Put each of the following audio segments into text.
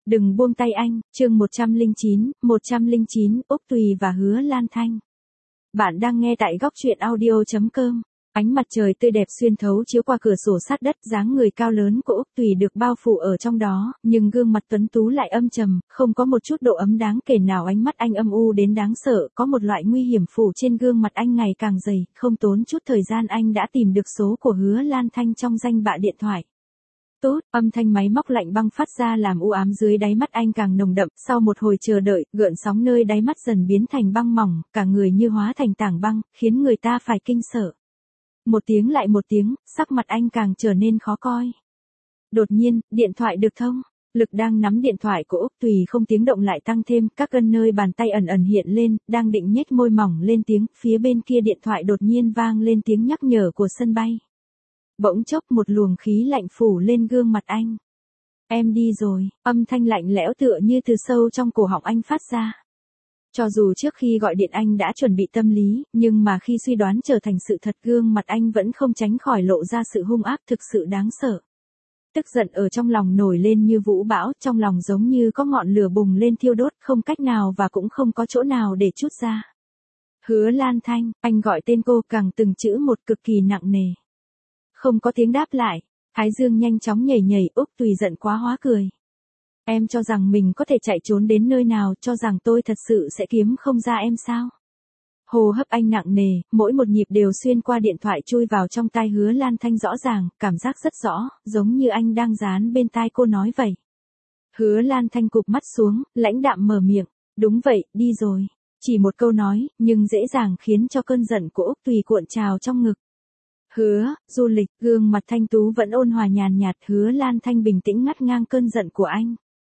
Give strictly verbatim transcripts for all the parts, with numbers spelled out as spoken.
Đừng buông tay anh, chương một trăm lẻ chín, một trăm lẻ chín, Úc Tùy và Hứa Lan Thanh. Bạn đang nghe tại góc truyện audio chấm com. Ánh mặt trời tươi đẹp xuyên thấu chiếu qua cửa sổ sát đất, dáng người cao lớn của Úc Tùy được bao phủ ở trong đó, nhưng gương mặt tuấn tú lại âm trầm, không có một chút độ ấm đáng kể nào. Ánh mắt anh âm u đến đáng sợ, có một loại nguy hiểm phủ trên gương mặt anh ngày càng dày. Không tốn chút thời gian anh đã tìm được số của Hứa Lan Thanh trong danh bạ điện thoại. Tốt, âm thanh máy móc lạnh băng phát ra làm u ám dưới đáy mắt anh càng nồng đậm. Sau một hồi chờ đợi, gợn sóng nơi đáy mắt dần biến thành băng mỏng, cả người như hóa thành tảng băng, khiến người ta phải kinh sợ. Một tiếng lại một tiếng, sắc mặt anh càng trở nên khó coi. Đột nhiên, điện thoại được thông. Lực đang nắm điện thoại của Úc Tùy không tiếng động lại tăng thêm, các gân nơi bàn tay ẩn ẩn hiện lên, đang định nhếch môi mỏng lên tiếng, phía bên kia điện thoại đột nhiên vang lên tiếng nhắc nhở của sân bay. Bỗng chốc một luồng khí lạnh phủ lên gương mặt anh. Em đi rồi, âm thanh lạnh lẽo tựa như từ sâu trong cổ họng anh phát ra. Cho dù trước khi gọi điện anh đã chuẩn bị tâm lý, nhưng mà khi suy đoán trở thành sự thật, gương mặt anh vẫn không tránh khỏi lộ ra sự hung ác thực sự đáng sợ. Tức giận ở trong lòng nổi lên như vũ bão, trong lòng giống như có ngọn lửa bùng lên thiêu đốt, không cách nào và cũng không có chỗ nào để trút ra. Hứa Lan Thanh, anh gọi tên cô càng từng chữ một cực kỳ nặng nề. Không có tiếng đáp lại, thái dương nhanh chóng nhảy nhảy. Úc Tùy giận quá hóa cười. Em cho rằng mình có thể chạy trốn đến nơi nào, cho rằng tôi thật sự sẽ kiếm không ra em sao? Hô hấp anh nặng nề, mỗi một nhịp đều xuyên qua điện thoại chui vào trong tai Hứa Lan Thanh rõ ràng, cảm giác rất rõ, giống như anh đang dán bên tai cô nói vậy. Hứa Lan Thanh cụp mắt xuống, lãnh đạm mở miệng, đúng vậy, đi rồi. Chỉ một câu nói, nhưng dễ dàng khiến cho cơn giận của Úc Tùy cuộn trào trong ngực. Hứa, du lịch, gương mặt thanh tú vẫn ôn hòa nhàn nhạt. Hứa Lan Thanh bình tĩnh ngắt ngang cơn giận của anh.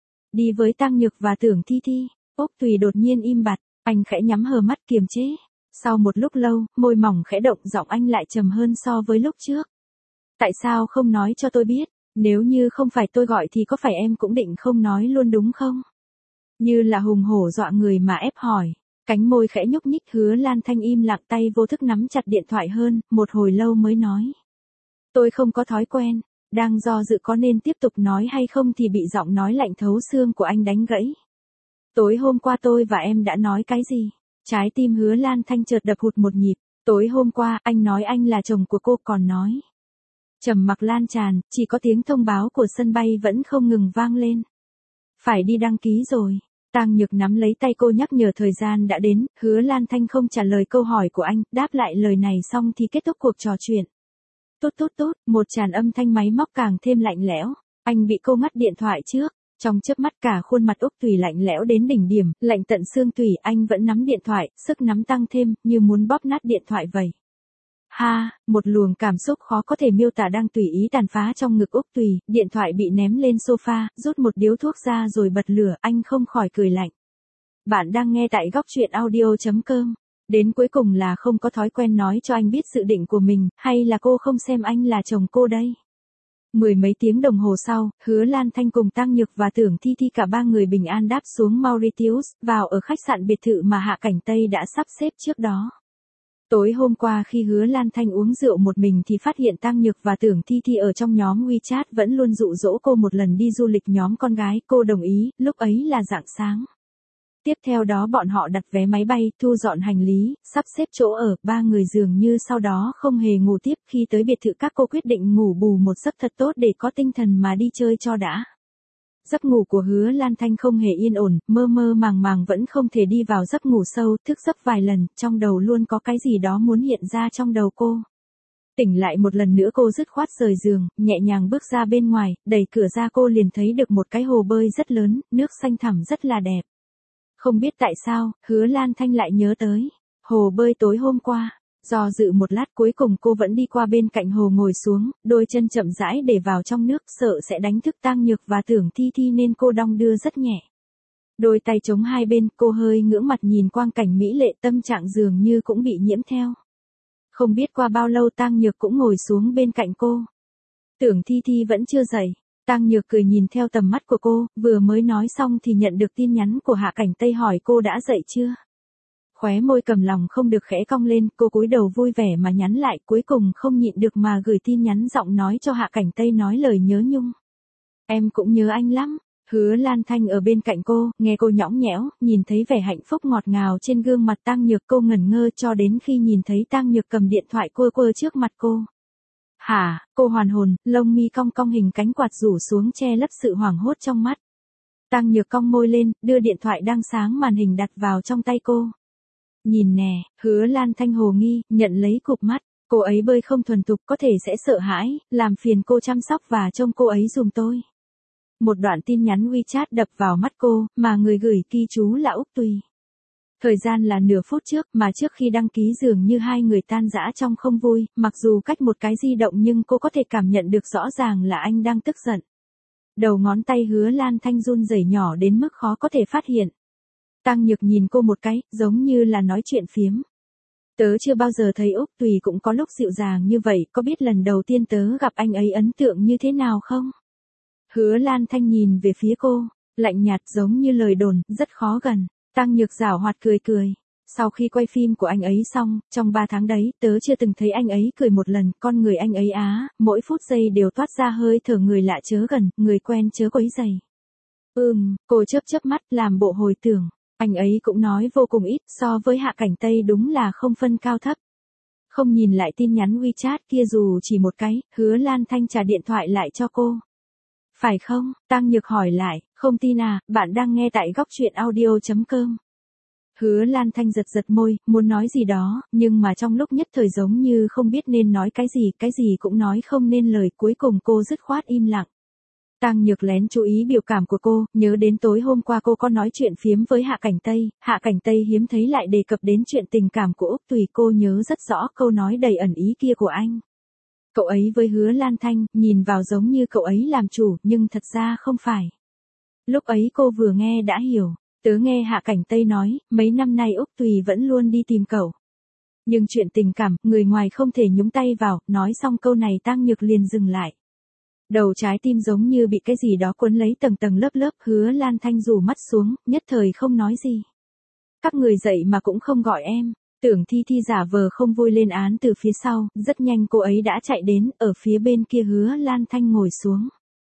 Đi với Tang Nhược và Tưởng Thi Thi. Úc Tùy đột nhiên im bặt, anh khẽ nhắm hờ mắt kiềm chế. Sau một lúc lâu, môi mỏng khẽ động, giọng anh lại trầm hơn so với lúc trước. Tại sao không nói cho tôi biết, nếu như không phải tôi gọi thì có phải em cũng định không nói luôn đúng không? Như là hùng hổ dọa người mà ép hỏi. Cánh môi khẽ nhúc nhích. Hứa Lan Thanh im lặng, tay vô thức nắm chặt điện thoại hơn, một hồi lâu mới nói. Tôi không có thói quen, đang do dự có nên tiếp tục nói hay không thì bị giọng nói lạnh thấu xương của anh đánh gãy. Tối hôm qua tôi và em đã nói cái gì? Trái tim Hứa Lan Thanh chợt đập hụt một nhịp. Tối hôm qua, anh nói anh là chồng của cô, còn nói. Trầm mặc lan tràn, chỉ có tiếng thông báo của sân bay vẫn không ngừng vang lên. Phải đi đăng ký rồi. Tang Nhược nắm lấy tay cô nhắc nhở thời gian đã đến. Hứa Lan Thanh không trả lời câu hỏi của anh, đáp lại lời này xong thì kết thúc cuộc trò chuyện. Tốt tốt tốt, một tràn âm thanh máy móc càng thêm lạnh lẽo. Anh bị cô ngắt điện thoại trước. Trong chớp mắt cả khuôn mặt Úc Tùy lạnh lẽo đến đỉnh điểm, lạnh tận xương tủy. Anh vẫn nắm điện thoại, sức nắm tăng thêm, như muốn bóp nát điện thoại vậy. Ha, một luồng cảm xúc khó có thể miêu tả đang tùy ý tàn phá trong ngực Úc Tùy. Điện thoại bị ném lên sofa, rút một điếu thuốc ra rồi bật lửa, anh không khỏi cười lạnh. Bạn đang nghe tại góc truyện audio chấm com. Đến cuối cùng là không có thói quen nói cho anh biết dự định của mình, hay là cô không xem anh là chồng cô đây? Mười mấy tiếng đồng hồ sau, Hứa Lan Thanh cùng Tang Nhược và Tưởng Thi Thi cả ba người bình an đáp xuống Mauritius, vào ở khách sạn biệt thự mà Hạ Cảnh Tây đã sắp xếp trước đó. Tối hôm qua khi Hứa Lan Thanh uống rượu một mình thì phát hiện Tang Nhược và Tưởng Thi Thi ở trong nhóm WeChat vẫn luôn dụ dỗ cô một lần đi du lịch nhóm con gái, cô đồng ý, lúc ấy là rạng sáng. Tiếp theo đó bọn họ đặt vé máy bay, thu dọn hành lý, sắp xếp chỗ ở, ba người dường như sau đó không hề ngủ tiếp. Khi tới biệt thự các cô quyết định ngủ bù một giấc thật tốt để có tinh thần mà đi chơi cho đã. Giấc ngủ của Hứa Lan Thanh không hề yên ổn, mơ mơ màng màng vẫn không thể đi vào giấc ngủ sâu, thức giấc vài lần, trong đầu luôn có cái gì đó muốn hiện ra trong đầu cô. Tỉnh lại một lần nữa cô dứt khoát rời giường, nhẹ nhàng bước ra bên ngoài, đẩy cửa ra cô liền thấy được một cái hồ bơi rất lớn, nước xanh thẳm rất là đẹp. Không biết tại sao, Hứa Lan Thanh lại nhớ tới hồ bơi tối hôm qua. Do dự một lát cuối cùng cô vẫn đi qua bên cạnh hồ ngồi xuống, đôi chân chậm rãi để vào trong nước, sợ sẽ đánh thức Tang Nhược và Tưởng Thi Thi nên cô đong đưa rất nhẹ. Đôi tay chống hai bên, cô hơi ngưỡng mặt nhìn quang cảnh mỹ lệ, tâm trạng dường như cũng bị nhiễm theo. Không biết qua bao lâu Tang Nhược cũng ngồi xuống bên cạnh cô. Tưởng Thi Thi vẫn chưa dậy. Tang Nhược cười nhìn theo tầm mắt của cô, vừa mới nói xong thì nhận được tin nhắn của Hạ Cảnh Tây hỏi cô đã dậy chưa. Khóe môi cầm lòng không được khẽ cong lên, cô cúi đầu vui vẻ mà nhắn lại, cuối cùng không nhịn được mà gửi tin nhắn giọng nói cho Hạ Cảnh Tây nói lời nhớ nhung. Em cũng nhớ anh lắm. Hứa Lan Thanh ở bên cạnh cô, nghe cô nhõng nhẽo, nhìn thấy vẻ hạnh phúc ngọt ngào trên gương mặt Tang Nhược, cô ngẩn ngơ cho đến khi nhìn thấy Tang Nhược cầm điện thoại quơ quơ trước mặt cô. Hả, cô hoàn hồn, lông mi cong cong hình cánh quạt rủ xuống che lấp sự hoảng hốt trong mắt. Tang Nhược cong môi lên, đưa điện thoại đang sáng màn hình đặt vào trong tay cô. Nhìn nè, Hứa Lan Thanh hồ nghi, nhận lấy cụp mắt. Cô ấy bơi không thuần thục, có thể sẽ sợ hãi, làm phiền cô chăm sóc và trông cô ấy giùm tôi. Một đoạn tin nhắn WeChat đập vào mắt cô, mà người gửi ghi chú là Úc Tùy. Thời gian là nửa phút trước, mà trước khi đăng ký dường như hai người tan rã trong không vui, mặc dù cách một cái di động nhưng cô có thể cảm nhận được rõ ràng là anh đang tức giận. Đầu ngón tay Hứa Lan Thanh run rẩy nhỏ đến mức khó có thể phát hiện. Tang Nhược nhìn cô một cái, giống như là nói chuyện phiếm. Tớ chưa bao giờ thấy Úc Tùy cũng có lúc dịu dàng như vậy, có biết lần đầu tiên tớ gặp anh ấy ấn tượng như thế nào không? Hứa Lan Thanh nhìn về phía cô, lạnh nhạt giống như lời đồn, rất khó gần. Tang Nhược giảo hoạt cười cười. Sau khi quay phim của anh ấy xong, trong ba tháng đấy, tớ chưa từng thấy anh ấy cười một lần, con người anh ấy á, mỗi phút giây đều toát ra hơi thở người lạ chớ gần, người quen chớ quấy rầy. Ừm, cô chớp chớp mắt làm bộ hồi tưởng. Anh ấy cũng nói vô cùng ít, so với Hạ Cảnh Tây đúng là không phân cao thấp. Không nhìn lại tin nhắn WeChat kia dù chỉ một cái, Hứa Lan Thanh trả điện thoại lại cho cô. Phải không? Tang Nhược hỏi lại, không tin à, bạn đang nghe tại góc truyện audio chấm com. Hứa Lan Thanh giật giật môi, muốn nói gì đó, nhưng mà trong lúc nhất thời giống như không biết nên nói cái gì, cái gì cũng nói không nên lời, cuối cùng cô dứt khoát im lặng. Tang Nhược lén chú ý biểu cảm của cô, nhớ đến tối hôm qua cô có nói chuyện phiếm với Hạ Cảnh Tây, Hạ Cảnh Tây hiếm thấy lại đề cập đến chuyện tình cảm của Úc Tùy, cô nhớ rất rõ câu nói đầy ẩn ý kia của anh. Cậu ấy với Hứa Lan Thanh, nhìn vào giống như cậu ấy làm chủ, nhưng thật ra không phải. Lúc ấy cô vừa nghe đã hiểu, tớ nghe Hạ Cảnh Tây nói, mấy năm nay Úc Tùy vẫn luôn đi tìm cậu. Nhưng chuyện tình cảm, người ngoài không thể nhúng tay vào, nói xong câu này Tang Nhược liền dừng lại. Đầu trái tim giống như bị cái gì đó cuốn lấy tầng tầng lớp lớp, Hứa Lan Thanh rủ mắt xuống, nhất thời không nói gì. Các người dậy mà cũng không gọi em. Tưởng Thi Thi giả vờ không vui lên án từ phía sau, rất nhanh cô ấy đã chạy đến, ở phía bên kia Hứa Lan Thanh ngồi xuống.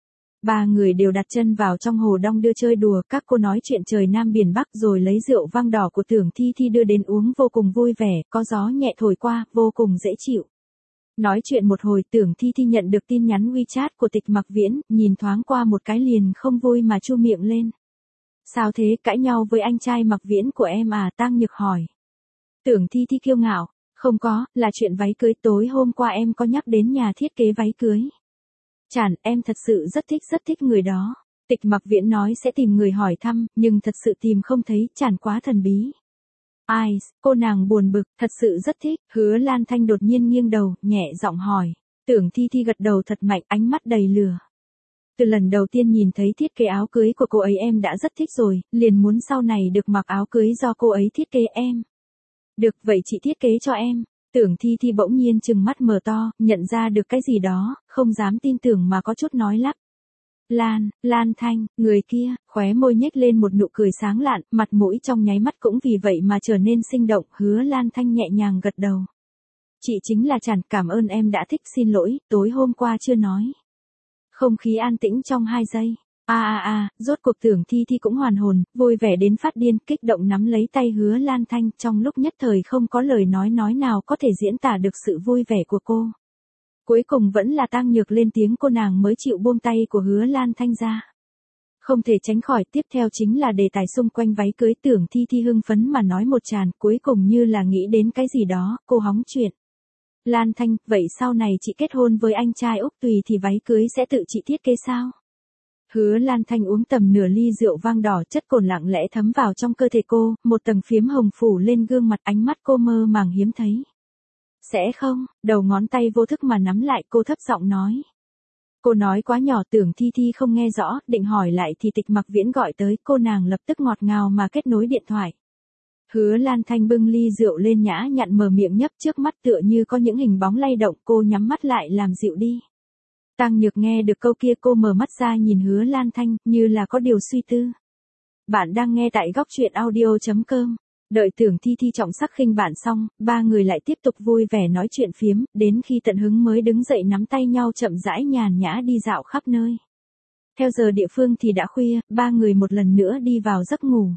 Ba người đều đặt chân vào trong hồ đong đưa chơi đùa, các cô nói chuyện trời Nam biển Bắc rồi lấy rượu vang đỏ của Tưởng Thi Thi đưa đến uống vô cùng vui vẻ, có gió nhẹ thổi qua, vô cùng dễ chịu. Nói chuyện một hồi Tưởng Thi Thi nhận được tin nhắn WeChat của Tịch Mặc Viễn, nhìn thoáng qua một cái liền không vui mà chu miệng lên. Sao thế, cãi nhau với anh trai Mặc Viễn của em à? Tang Nhược hỏi. Tưởng Thi Thi kiêu ngạo, không có, là chuyện váy cưới, tối hôm qua em có nhắc đến nhà thiết kế váy cưới. Chản, em thật sự rất thích rất thích người đó. Tịch Mặc Viễn nói sẽ tìm người hỏi thăm, nhưng thật sự tìm không thấy, Chản quá thần bí. Ai, cô nàng buồn bực, thật sự rất thích. Hứa Lan Thanh đột nhiên nghiêng đầu, nhẹ giọng hỏi. Tưởng Thi Thi gật đầu thật mạnh, ánh mắt đầy lửa. Từ lần đầu tiên nhìn thấy thiết kế áo cưới của cô ấy em đã rất thích rồi, liền muốn sau này được mặc áo cưới do cô ấy thiết kế em. Được, vậy chị thiết kế cho em. Tưởng Thi Thi bỗng nhiên trừng mắt mở to, nhận ra được cái gì đó, không dám tin tưởng mà có chút nói lắp. Lan, Lan Thanh, người kia, khóe môi nhếch lên một nụ cười sáng lạn, mặt mũi trong nháy mắt cũng vì vậy mà trở nên sinh động, Hứa Lan Thanh nhẹ nhàng gật đầu. Chị chính là Chản, cảm ơn em đã thích, xin lỗi, tối hôm qua chưa nói. Không khí an tĩnh trong hai giây. A a a, rốt cuộc Tưởng Thi Thi cũng hoàn hồn, vui vẻ đến phát điên, kích động nắm lấy tay Hứa Lan Thanh, trong lúc nhất thời không có lời nói nói nào có thể diễn tả được sự vui vẻ của cô. Cuối cùng vẫn là Tang Nhược lên tiếng, cô nàng mới chịu buông tay của Hứa Lan Thanh ra. Không thể tránh khỏi, tiếp theo chính là đề tài xung quanh váy cưới. Tưởng Thi Thi hưng phấn mà nói một tràn, cuối cùng như là nghĩ đến cái gì đó, cô hóng chuyện. Lan Thanh, vậy sau này chị kết hôn với anh trai Úc Tùy thì váy cưới sẽ tự chị thiết kế sao? Hứa Lan Thanh uống tầm nửa ly rượu vang đỏ, chất cồn lặng lẽ thấm vào trong cơ thể cô, một tầng phiếm hồng phủ lên gương mặt, ánh mắt cô mơ màng hiếm thấy. Sẽ không, đầu ngón tay vô thức mà nắm lại, cô thấp giọng nói. Cô nói quá nhỏ, Tưởng Thi Thi không nghe rõ, định hỏi lại thì Tịch Mặc Viễn gọi tới, cô nàng lập tức ngọt ngào mà kết nối điện thoại. Hứa Lan Thanh bưng ly rượu lên nhã nhặn mở miệng nhấp, trước mắt tựa như có những hình bóng lay động, cô nhắm mắt lại làm dịu đi. Tang Nhược nghe được câu kia cô mở mắt ra nhìn Hứa Lan Thanh, như là có điều suy tư. Bạn đang nghe tại góc truyện audio chấm com. Đợi Tưởng Thi Thi trọng sắc khinh bạn xong, ba người lại tiếp tục vui vẻ nói chuyện phiếm, đến khi tận hứng mới đứng dậy nắm tay nhau chậm rãi nhàn nhã đi dạo khắp nơi. Theo giờ địa phương thì đã khuya, ba người một lần nữa đi vào giấc ngủ.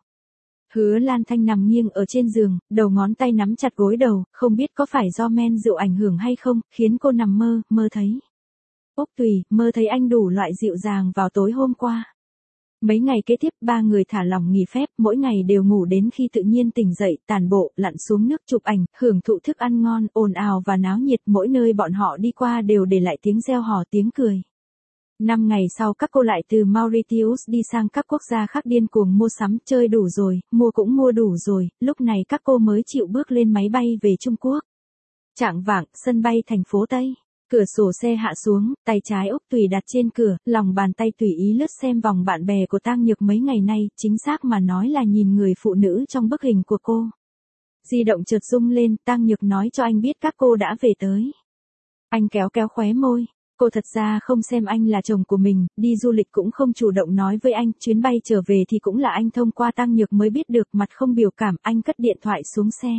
Hứa Lan Thanh nằm nghiêng ở trên giường, đầu ngón tay nắm chặt gối đầu, không biết có phải do men rượu ảnh hưởng hay không, khiến cô nằm mơ, mơ thấy. Úc Tùy, mơ thấy anh đủ loại dịu dàng vào tối hôm qua. Mấy ngày kế tiếp ba người thả lỏng nghỉ phép, mỗi ngày đều ngủ đến khi tự nhiên tỉnh dậy, tản bộ, lặn xuống nước chụp ảnh, hưởng thụ thức ăn ngon, ồn ào và náo nhiệt, mỗi nơi bọn họ đi qua đều để lại tiếng reo hò tiếng cười. Năm ngày sau các cô lại từ Mauritius đi sang các quốc gia khác điên cuồng mua sắm, chơi đủ rồi, mua cũng mua đủ rồi, lúc này các cô mới chịu bước lên máy bay về Trung Quốc. Chạng vạng, sân bay thành phố Tây. Cửa sổ xe hạ xuống, tay trái Úc Tùy đặt trên cửa, lòng bàn tay tùy ý lướt xem vòng bạn bè của Tang Nhược mấy ngày nay, chính xác mà nói là nhìn người phụ nữ trong bức hình của cô. Di động chợt rung lên, Tang Nhược nói cho anh biết các cô đã về tới. Anh kéo kéo khóe môi. Cô thật ra không xem anh là chồng của mình, đi du lịch cũng không chủ động nói với anh, chuyến bay trở về thì cũng là anh thông qua Tang Nhược mới biết được, mặt không biểu cảm, anh cất điện thoại xuống xe.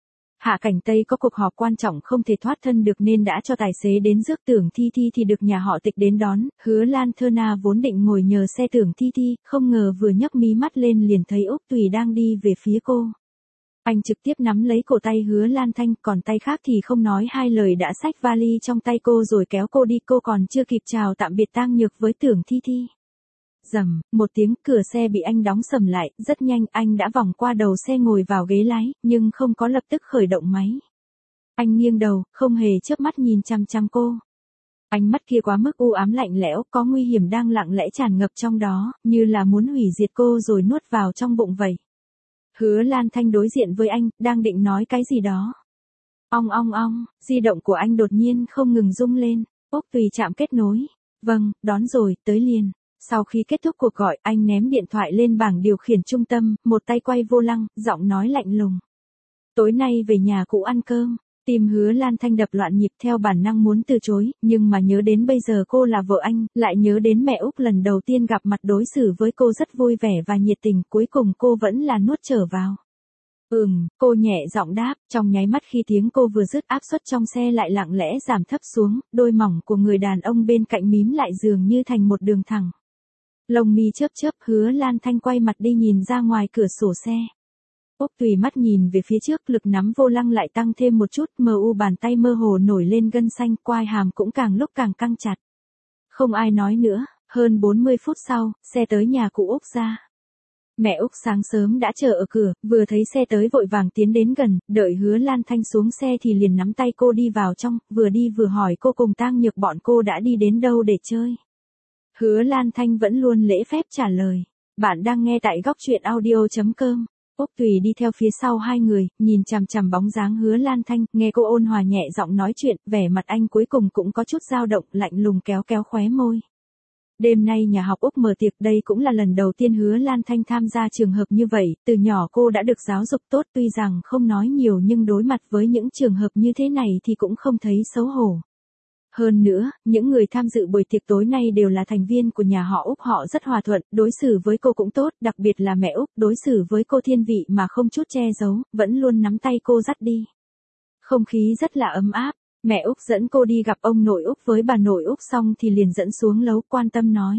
Hạ Cảnh Tây có cuộc họp quan trọng không thể thoát thân được nên đã cho tài xế đến rước Tưởng Thi Thi thì được nhà họ Tịch đến đón, Hứa Lan Thơ Na vốn định ngồi nhờ xe Tưởng Thi Thi, không ngờ vừa nhấc mí mắt lên liền thấy Úc Tùy đang đi về phía cô. Anh trực tiếp nắm lấy cổ tay Hứa Lan Thanh, còn tay khác thì không nói hai lời đã xách vali trong tay cô rồi kéo cô đi, cô còn chưa kịp chào tạm biệt Tang Nhược với Tưởng Thi Thi. Rầm, một tiếng, cửa xe bị anh đóng sầm lại, rất nhanh anh đã vòng qua đầu xe ngồi vào ghế lái, nhưng không có lập tức khởi động máy. Anh nghiêng đầu, không hề chớp mắt nhìn chăm chăm cô. Ánh mắt kia quá mức u ám lạnh lẽo, có nguy hiểm đang lặng lẽ tràn ngập trong đó, như là muốn hủy diệt cô rồi nuốt vào trong bụng vậy. Hứa Lan Thanh đối diện với anh, đang định nói cái gì đó. Ong ong ong, di động của anh đột nhiên không ngừng rung lên. Úc Tùy chạm kết nối. Vâng, đón rồi, tới liền. Sau khi kết thúc cuộc gọi, anh ném điện thoại lên bảng điều khiển trung tâm, một tay quay vô lăng, giọng nói lạnh lùng. Tối nay về nhà cũ ăn cơm. Tim Hứa Lan Thanh đập loạn nhịp, theo bản năng muốn từ chối, nhưng mà nhớ đến bây giờ cô là vợ anh, lại nhớ đến mẹ Úc lần đầu tiên gặp mặt đối xử với cô rất vui vẻ và nhiệt tình, cuối cùng cô vẫn là nuốt trở vào. Ừm, cô nhẹ giọng đáp, trong nháy mắt khi tiếng cô vừa dứt, áp suất trong xe lại lặng lẽ giảm thấp xuống, đôi mỏng của người đàn ông bên cạnh mím lại dường như thành một đường thẳng. Lông mi chớp chớp, Hứa Lan Thanh quay mặt đi nhìn ra ngoài cửa sổ xe. Úc Tùy mắt nhìn về phía trước, lực nắm vô lăng lại tăng thêm một chút, mờ u bàn tay mơ hồ nổi lên gân xanh, quai hàm cũng càng lúc càng căng chặt. Không ai nói nữa, hơn bốn mươi phút sau, xe tới nhà cụ Úc ra. Mẹ Úc sáng sớm đã chờ ở cửa, vừa thấy xe tới vội vàng tiến đến gần, đợi Hứa Lan Thanh xuống xe thì liền nắm tay cô đi vào trong, vừa đi vừa hỏi cô cùng Tang Nhược bọn cô đã đi đến đâu để chơi. Hứa Lan Thanh vẫn luôn lễ phép trả lời. Bạn đang nghe tại góc truyện audio chấm com. Úc Tùy đi theo phía sau hai người, nhìn chằm chằm bóng dáng Hứa Lan Thanh, nghe cô ôn hòa nhẹ giọng nói chuyện, vẻ mặt anh cuối cùng cũng có chút dao động, lạnh lùng kéo kéo khóe môi. Đêm nay nhà học Úc mở tiệc, đây cũng là lần đầu tiên Hứa Lan Thanh tham gia trường hợp như vậy, từ nhỏ cô đã được giáo dục tốt, tuy rằng không nói nhiều nhưng đối mặt với những trường hợp như thế này thì cũng không thấy xấu hổ. Hơn nữa, những người tham dự buổi tiệc tối nay đều là thành viên của nhà họ Úc, họ rất hòa thuận, đối xử với cô cũng tốt, đặc biệt là mẹ Úc, đối xử với cô thiên vị mà không chút che giấu, vẫn luôn nắm tay cô dắt đi. Không khí rất là ấm áp, mẹ Úc dẫn cô đi gặp ông nội Úc với bà nội Úc xong thì liền dẫn xuống lấu, quan tâm nói.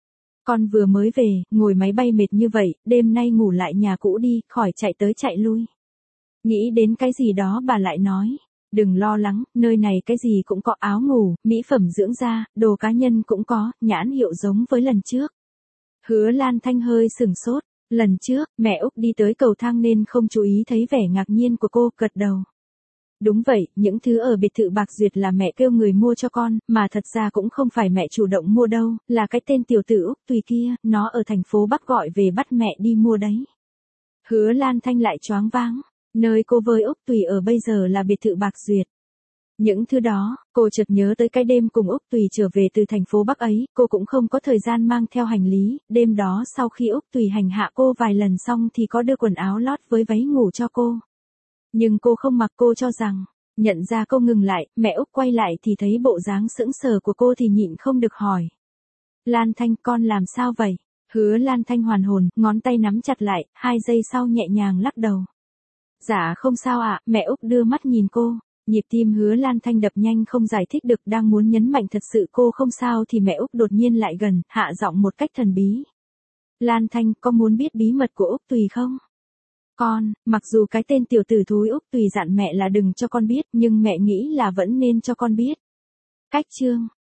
Con vừa mới về, ngồi máy bay mệt như vậy, đêm nay ngủ lại nhà cũ đi, khỏi chạy tới chạy lui. Nghĩ đến cái gì đó bà lại nói. Đừng lo lắng, nơi này cái gì cũng có, áo ngủ, mỹ phẩm dưỡng da, đồ cá nhân cũng có, nhãn hiệu giống với lần trước. Hứa Lan Thanh hơi sừng sốt, lần trước, mẹ Úc đi tới cầu thang nên không chú ý thấy vẻ ngạc nhiên của cô, gật đầu. Đúng vậy, những thứ ở biệt thự Bạc Duyệt là mẹ kêu người mua cho con, mà thật ra cũng không phải mẹ chủ động mua đâu, là cái tên tiểu tử Úc Tùy kia, nó ở thành phố Bắc gọi về bắt mẹ đi mua đấy. Hứa Lan Thanh lại choáng váng. Nơi cô với Úc Tùy ở bây giờ là biệt thự Bạc Duyệt. Những thứ đó, cô chợt nhớ tới cái đêm cùng Úc Tùy trở về từ thành phố Bắc ấy, cô cũng không có thời gian mang theo hành lý, đêm đó sau khi Úc Tùy hành hạ cô vài lần xong thì có đưa quần áo lót với váy ngủ cho cô. Nhưng cô không mặc, cô cho rằng, nhận ra cô ngừng lại, mẹ Úc quay lại thì thấy bộ dáng sững sờ của cô thì nhịn không được hỏi. Lan Thanh, con làm sao vậy? Hứa Lan Thanh hoàn hồn, ngón tay nắm chặt lại, hai giây sau nhẹ nhàng lắc đầu. Dạ không sao ạ, mẹ Úc đưa mắt nhìn cô, Nhịp tim Hứa Lan Thanh đập nhanh không giải thích được, đang muốn nhấn mạnh thật sự cô không sao thì mẹ Úc đột nhiên lại gần, hạ giọng một cách thần bí. Lan Thanh, con muốn biết bí mật của Úc Tùy không? Con, mặc dù cái tên tiểu tử thúi Úc Tùy dặn mẹ là đừng cho con biết, nhưng mẹ nghĩ là vẫn nên cho con biết. Cách chương